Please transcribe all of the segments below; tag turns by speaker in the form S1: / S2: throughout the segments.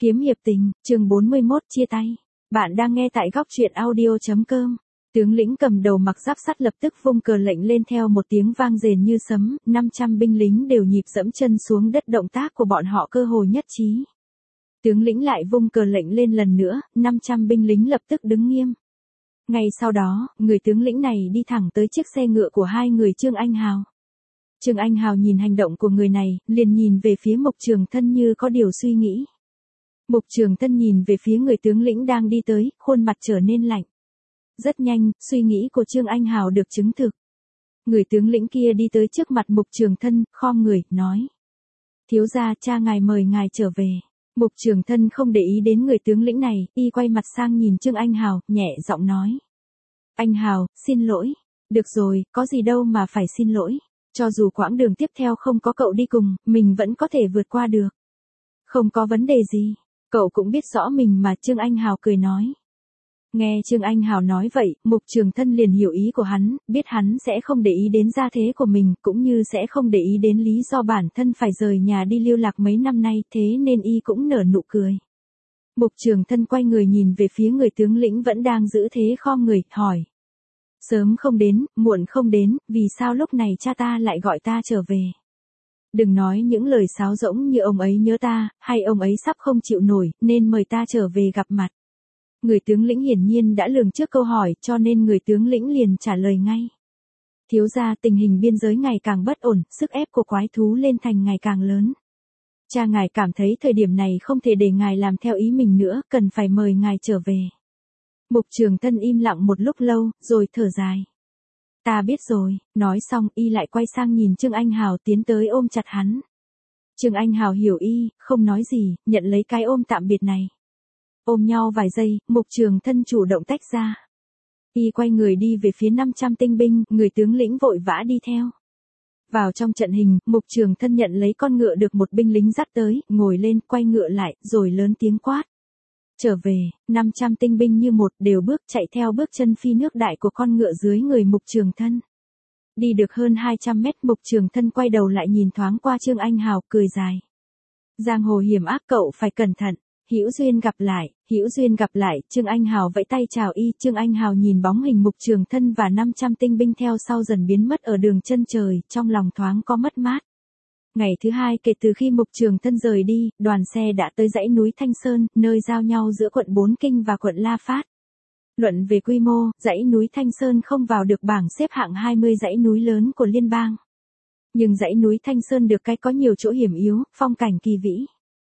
S1: Kiếm hiệp tình, chương 41 chia tay. Bạn đang nghe tại góc truyện audio.com. Tướng lĩnh cầm đầu mặc giáp sắt lập tức vung cờ lệnh lên theo một tiếng vang rền như sấm, 500 binh lính đều nhịp dẫm chân xuống đất, động tác của bọn họ cơ hồ nhất trí. Tướng lĩnh lại vung cờ lệnh lên lần nữa, 500 binh lính lập tức đứng nghiêm. Ngay sau đó, người tướng lĩnh này đi thẳng tới chiếc xe ngựa của hai người Trương Anh Hào. Trương Anh Hào nhìn hành động của người này, liền nhìn về phía Mục Trường Thân như có điều suy nghĩ. Mục Trường Thân nhìn về phía người tướng lĩnh đang đi tới, khuôn mặt trở nên lạnh. Rất nhanh, suy nghĩ của Trương Anh Hào được chứng thực. Người tướng lĩnh kia đi tới trước mặt Mục Trường Thân, khom người, nói. Thiếu gia, cha ngài mời ngài trở về. Mục Trường Thân không để ý đến người tướng lĩnh này, y quay mặt sang nhìn Trương Anh Hào, nhẹ giọng nói. Anh Hào, xin lỗi. Được rồi, có gì đâu mà phải xin lỗi. Cho dù quãng đường tiếp theo không có cậu đi cùng, mình vẫn có thể vượt qua được. Không có vấn đề gì. Cậu cũng biết rõ mình mà, Trương Anh Hào cười nói. Nghe Trương Anh Hào nói vậy, Mục Trường Thân liền hiểu ý của hắn, biết hắn sẽ không để ý đến gia thế của mình, cũng như sẽ không để ý đến lý do bản thân phải rời nhà đi lưu lạc mấy năm nay, thế nên y cũng nở nụ cười. Mục Trường Thân quay người nhìn về phía người tướng lĩnh vẫn đang giữ thế khom người, hỏi. Sớm không đến, muộn không đến, vì sao lúc này cha ta lại gọi ta trở về? Đừng nói những lời sáo rỗng như ông ấy nhớ ta, hay ông ấy sắp không chịu nổi, nên mời ta trở về gặp mặt. Người tướng lĩnh hiển nhiên đã lường trước câu hỏi, cho nên người tướng lĩnh liền trả lời ngay. Thiếu gia, tình hình biên giới ngày càng bất ổn, sức ép của quái thú lên thành ngày càng lớn. Cha ngài cảm thấy thời điểm này không thể để ngài làm theo ý mình nữa, cần phải mời ngài trở về. Mục Trường Thân im lặng một lúc lâu, rồi thở dài. Ta biết rồi, nói xong y lại quay sang nhìn Trương Anh Hào tiến tới ôm chặt hắn. Trương Anh Hào hiểu y, không nói gì, nhận lấy cái ôm tạm biệt này. Ôm nhau vài giây, Mục Trường Thân chủ động tách ra. Y quay người đi về phía 500 tinh binh, người tướng lĩnh vội vã đi theo. Vào trong trận hình, Mục Trường Thân nhận lấy con ngựa được một binh lính dắt tới, ngồi lên, quay ngựa lại, rồi lớn tiếng quát. Trở về, 500 tinh binh như một đều bước chạy theo bước chân phi nước đại của con ngựa dưới người Mục Trường Thân. Đi được hơn 200 mét, Mục Trường Thân quay đầu lại nhìn thoáng qua Trương Anh Hào, cười dài. Giang hồ hiểm ác, cậu phải cẩn thận. Hữu duyên gặp lại, hữu duyên gặp lại. Trương Anh Hào vẫy tay chào y. Trương Anh Hào nhìn bóng hình Mục Trường Thân và 500 tinh binh theo sau dần biến mất ở đường chân trời, trong lòng thoáng có mất mát. Ngày thứ hai kể từ khi Mục Trường Thân rời đi, đoàn xe đã tới dãy núi Thanh Sơn, nơi giao nhau giữa quận Bốn Kinh và quận La Phát. Luận về quy mô, dãy núi Thanh Sơn không vào được bảng xếp hạng 20 dãy núi lớn của liên bang. Nhưng dãy núi Thanh Sơn được cái có nhiều chỗ hiểm yếu, phong cảnh kỳ vĩ.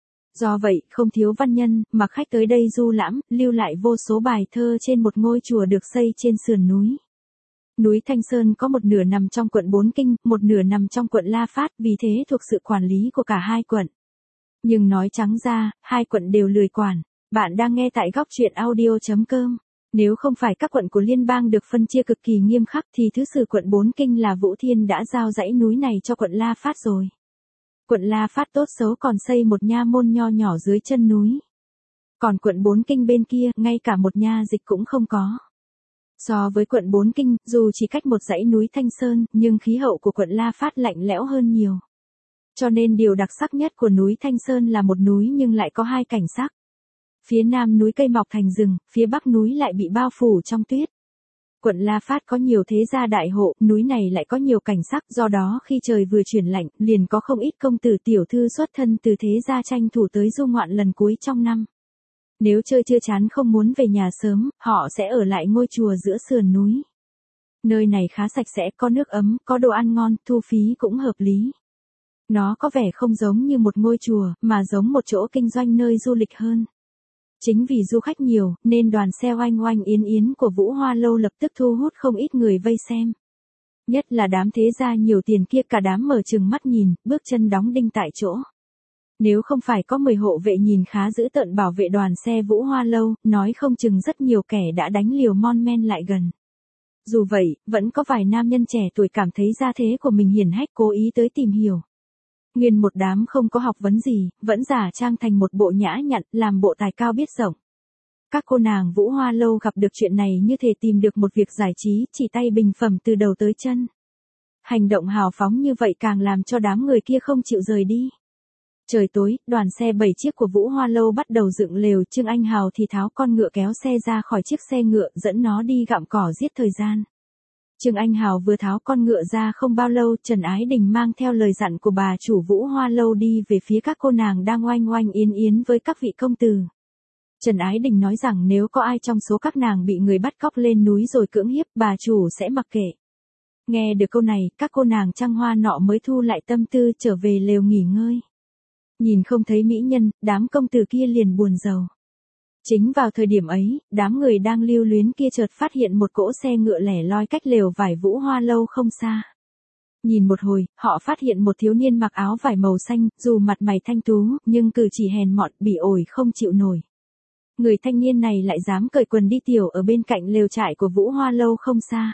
S1: Do vậy, không thiếu văn nhân, mà khách tới đây du lãm, lưu lại vô số bài thơ trên một ngôi chùa được xây trên sườn núi. Núi Thanh Sơn có một nửa nằm trong quận Bốn Kinh, một nửa nằm trong quận La Phát, vì thế thuộc sự quản lý của cả hai quận. Nhưng nói trắng ra, hai quận đều lười quản. Bạn đang nghe tại góc truyện audio.com. Nếu không phải các quận của liên bang được phân chia cực kỳ nghiêm khắc thì thứ sử quận Bốn Kinh là Vũ Thiên đã giao dãy núi này cho quận La Phát rồi. Quận La Phát tốt xấu còn xây một nha môn nho nhỏ dưới chân núi. Còn quận Bốn Kinh bên kia, ngay cả một nha dịch cũng không có. So với quận Bốn Kinh, dù chỉ cách một dãy núi Thanh Sơn, nhưng khí hậu của quận La Phát lạnh lẽo hơn nhiều. Cho nên điều đặc sắc nhất của núi Thanh Sơn là một núi nhưng lại có hai cảnh sắc. Phía nam núi cây mọc thành rừng, phía bắc núi lại bị bao phủ trong tuyết. Quận La Phát có nhiều thế gia đại hộ, núi này lại có nhiều cảnh sắc, do đó khi trời vừa chuyển lạnh, liền có không ít công tử tiểu thư xuất thân từ thế gia tranh thủ tới du ngoạn lần cuối trong năm. Nếu chơi chưa chán không muốn về nhà sớm, họ sẽ ở lại ngôi chùa giữa sườn núi. Nơi này khá sạch sẽ, có nước ấm, có đồ ăn ngon, thu phí cũng hợp lý. Nó có vẻ không giống như một ngôi chùa, mà giống một chỗ kinh doanh nơi du lịch hơn. Chính vì du khách nhiều, nên đoàn xe oanh oanh yến yến của Vũ Hoa Lâu lập tức thu hút không ít người vây xem. Nhất là đám thế gia nhiều tiền kia, cả đám mở trừng mắt nhìn, bước chân đóng đinh tại chỗ. Nếu không phải có 10 hộ vệ nhìn khá dữ tợn bảo vệ đoàn xe Vũ Hoa Lâu, nói không chừng rất nhiều kẻ đã đánh liều mon men lại gần. Dù vậy, vẫn có vài nam nhân trẻ tuổi cảm thấy gia thế của mình hiển hách cố ý tới tìm hiểu. Nguyên một đám không có học vấn gì, vẫn giả trang thành một bộ nhã nhặn, làm bộ tài cao biết rộng. Các cô nàng Vũ Hoa Lâu gặp được chuyện này như thể tìm được một việc giải trí, chỉ tay bình phẩm từ đầu tới chân. Hành động hào phóng như vậy càng làm cho đám người kia không chịu rời đi. Trời tối, đoàn xe 7 chiếc của Vũ Hoa Lâu bắt đầu dựng lều, Trương Anh Hào thì tháo con ngựa kéo xe ra khỏi chiếc xe ngựa, dẫn nó đi gặm cỏ giết thời gian. Trương Anh Hào vừa tháo con ngựa ra không bao lâu, Trần Ái Đình mang theo lời dặn của bà chủ Vũ Hoa Lâu đi về phía các cô nàng đang oanh oanh yến yến với các vị công tử. Trần Ái Đình nói rằng nếu có ai trong số các nàng bị người bắt cóc lên núi rồi cưỡng hiếp, bà chủ sẽ mặc kệ. Nghe được câu này, các cô nàng trăng hoa nọ mới thu lại tâm tư trở về lều nghỉ ngơi. Nhìn không thấy mỹ nhân, đám công tử kia liền buồn rầu. Chính vào thời điểm ấy, đám người đang lưu luyến kia chợt phát hiện một cỗ xe ngựa lẻ loi cách lều vải Vũ Hoa Lâu không xa. Nhìn một hồi, họ phát hiện một thiếu niên mặc áo vải màu xanh, dù mặt mày thanh tú, nhưng cử chỉ hèn mọn, bỉ ổi không chịu nổi. Người thanh niên này lại dám cởi quần đi tiểu ở bên cạnh lều trại của Vũ Hoa Lâu không xa.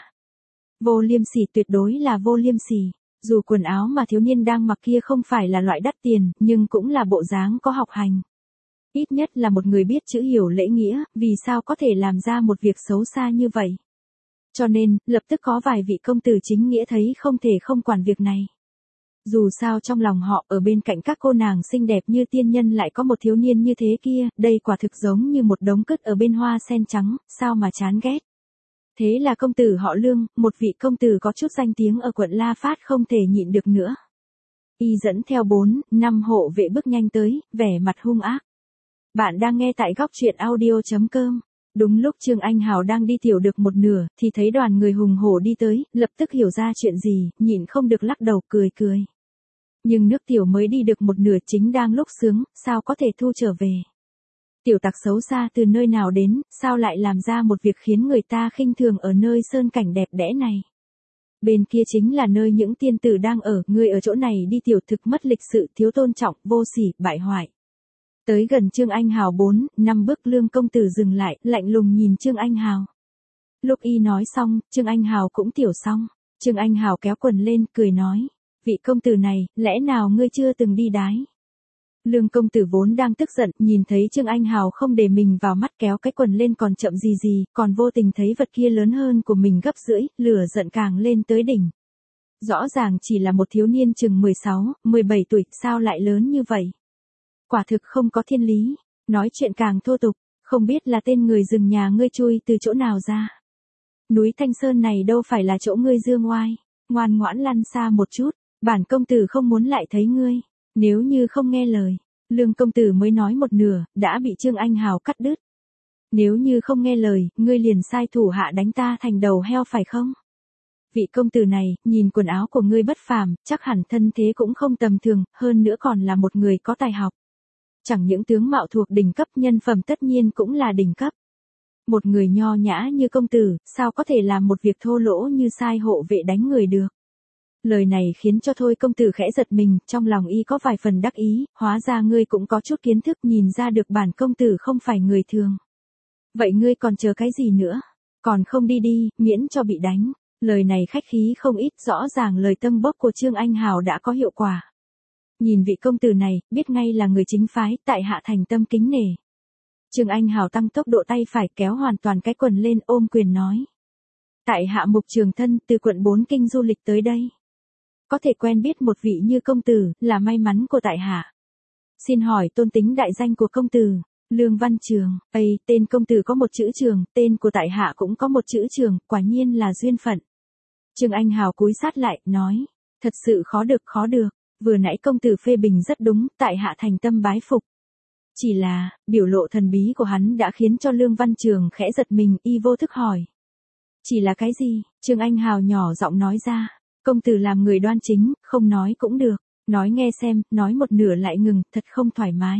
S1: Vô liêm sỉ, tuyệt đối là vô liêm sỉ. Dù quần áo mà thiếu niên đang mặc kia không phải là loại đắt tiền, nhưng cũng là bộ dáng có học hành. Ít nhất là một người biết chữ hiểu lễ nghĩa, vì sao có thể làm ra một việc xấu xa như vậy. Cho nên, lập tức có vài vị công tử chính nghĩa thấy không thể không quản việc này. Dù sao trong lòng họ, ở bên cạnh các cô nàng xinh đẹp như tiên nhân lại có một thiếu niên như thế kia, đây quả thực giống như một đống cứt ở bên hoa sen trắng, sao mà chán ghét. Thế là công tử họ Lương, một vị công tử có chút danh tiếng ở quận La Phát không thể nhịn được nữa. Y dẫn theo 4-5 hộ vệ bước nhanh tới, vẻ mặt hung ác. Bạn đang nghe tại góc truyện audio.com. Đúng lúc Trương Anh Hào đang đi tiểu được một nửa, thì thấy đoàn người hùng hổ đi tới, lập tức hiểu ra chuyện gì, nhịn không được lắc đầu cười cười. Nhưng nước tiểu mới đi được một nửa chính đang lúc sướng, sao có thể thu trở về. Tiểu tặc xấu xa từ nơi nào đến, sao lại làm ra một việc khiến người ta khinh thường ở nơi sơn cảnh đẹp đẽ này. Bên kia chính là nơi những tiên tử đang ở, người ở chỗ này đi tiểu thực mất lịch sự, thiếu tôn trọng, vô sỉ, bại hoại. Tới gần Trương Anh Hào 4-5 bước, Lương công tử dừng lại, lạnh lùng nhìn Trương Anh Hào. Lúc y nói xong, Trương Anh Hào cũng tiểu xong. Trương Anh Hào kéo quần lên, cười nói. Vị công tử này, lẽ nào ngươi chưa từng đi đái? Lương công tử vốn đang tức giận, nhìn thấy Trương Anh Hào không để mình vào mắt kéo cái quần lên còn chậm gì, còn vô tình thấy vật kia lớn hơn của mình gấp rưỡi, lửa giận càng lên tới đỉnh. Rõ ràng chỉ là một thiếu niên chừng 16-17 tuổi, sao lại lớn như vậy? Quả thực không có thiên lý, nói chuyện càng thô tục, không biết là tên người rừng nhà ngươi chui từ chỗ nào ra. Núi Thanh Sơn này đâu phải là chỗ ngươi dương oai, ngoan ngoãn lăn xa một chút, bản công tử không muốn lại thấy ngươi, nếu như không nghe lời. Lương công tử mới nói một nửa, đã bị Trương Anh Hào cắt đứt. Nếu như không nghe lời, ngươi liền sai thủ hạ đánh ta thành đầu heo phải không? Vị công tử này, nhìn quần áo của ngươi bất phàm, chắc hẳn thân thế cũng không tầm thường, hơn nữa còn là một người có tài học. Chẳng những tướng mạo thuộc đỉnh cấp, nhân phẩm tất nhiên cũng là đỉnh cấp. Một người nho nhã như công tử, sao có thể làm một việc thô lỗ như sai hộ vệ đánh người được. Lời này khiến cho Thôi công tử khẽ giật mình, trong lòng y có vài phần đắc ý, hóa ra ngươi cũng có chút kiến thức, nhìn ra được bản công tử không phải người thường. Vậy ngươi còn chờ cái gì nữa? Còn không đi đi, miễn cho bị đánh. Lời này khách khí không ít, rõ ràng lời tâng bốc của Trương Anh Hào đã có hiệu quả. Nhìn vị công tử này, biết ngay là người chính phái, tại hạ thành tâm kính nể. Trương Anh Hào tăng tốc độ tay phải kéo hoàn toàn cái quần lên, ôm quyền nói. Tại hạ Mục Trường Thân, từ quận 4 kinh du lịch tới đây. Có thể quen biết một vị như công tử, là may mắn của tại hạ. Xin hỏi tôn tính đại danh của công tử. Lương Văn Trường. Tên công tử có một chữ Trường, tên của tại hạ cũng có một chữ Trường, quả nhiên là duyên phận. Trương Anh Hào cúi sát lại, nói. Thật sự khó được. Vừa nãy công tử phê bình rất đúng, tại hạ thành tâm bái phục. Chỉ là, biểu lộ thần bí của hắn đã khiến cho Lương Văn Trường khẽ giật mình, y vô thức hỏi. Chỉ là cái gì? Trương Anh Hào nhỏ giọng nói ra. Công tử làm người đoan chính, không nói cũng được. Nói nghe xem, nói một nửa lại ngừng, thật không thoải mái.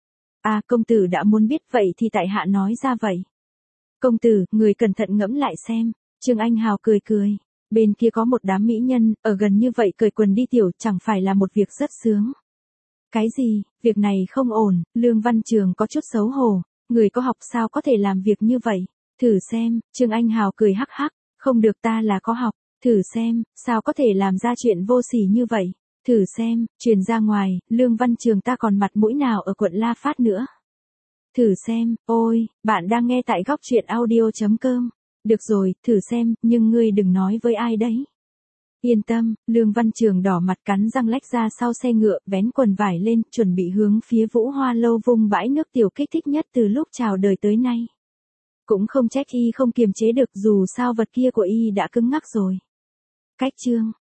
S1: À, công tử đã muốn biết vậy thì tại hạ nói ra vậy. Công tử, người cẩn thận ngẫm lại xem. Trương Anh Hào cười. Bên kia có một đám mỹ nhân, ở gần như vậy cởi quần đi tiểu chẳng phải là một việc rất sướng. Cái gì, việc này không ổn, Lương Văn Trường có chút xấu hổ. Người có học sao có thể làm việc như vậy? Thử xem, Trương Anh Hào cười hắc hắc, không được, ta là có học. Thử xem, sao có thể làm ra chuyện vô sỉ như vậy? Thử xem, truyền ra ngoài, Lương Văn Trường ta còn mặt mũi nào ở quận La Phát nữa? Thử xem, ôi, bạn đang nghe tại góc truyện audio.com. Được rồi, thử xem, nhưng ngươi đừng nói với ai đấy. Yên tâm, Lương Văn Trường đỏ mặt cắn răng lách ra sau xe ngựa, vén quần vải lên, chuẩn bị hướng phía Vũ Hoa Lâu vung bãi nước tiểu kích thích nhất từ lúc chào đời tới nay. Cũng không trách y không kiềm chế được, dù sao vật kia của y đã cứng ngắc rồi. Cách chương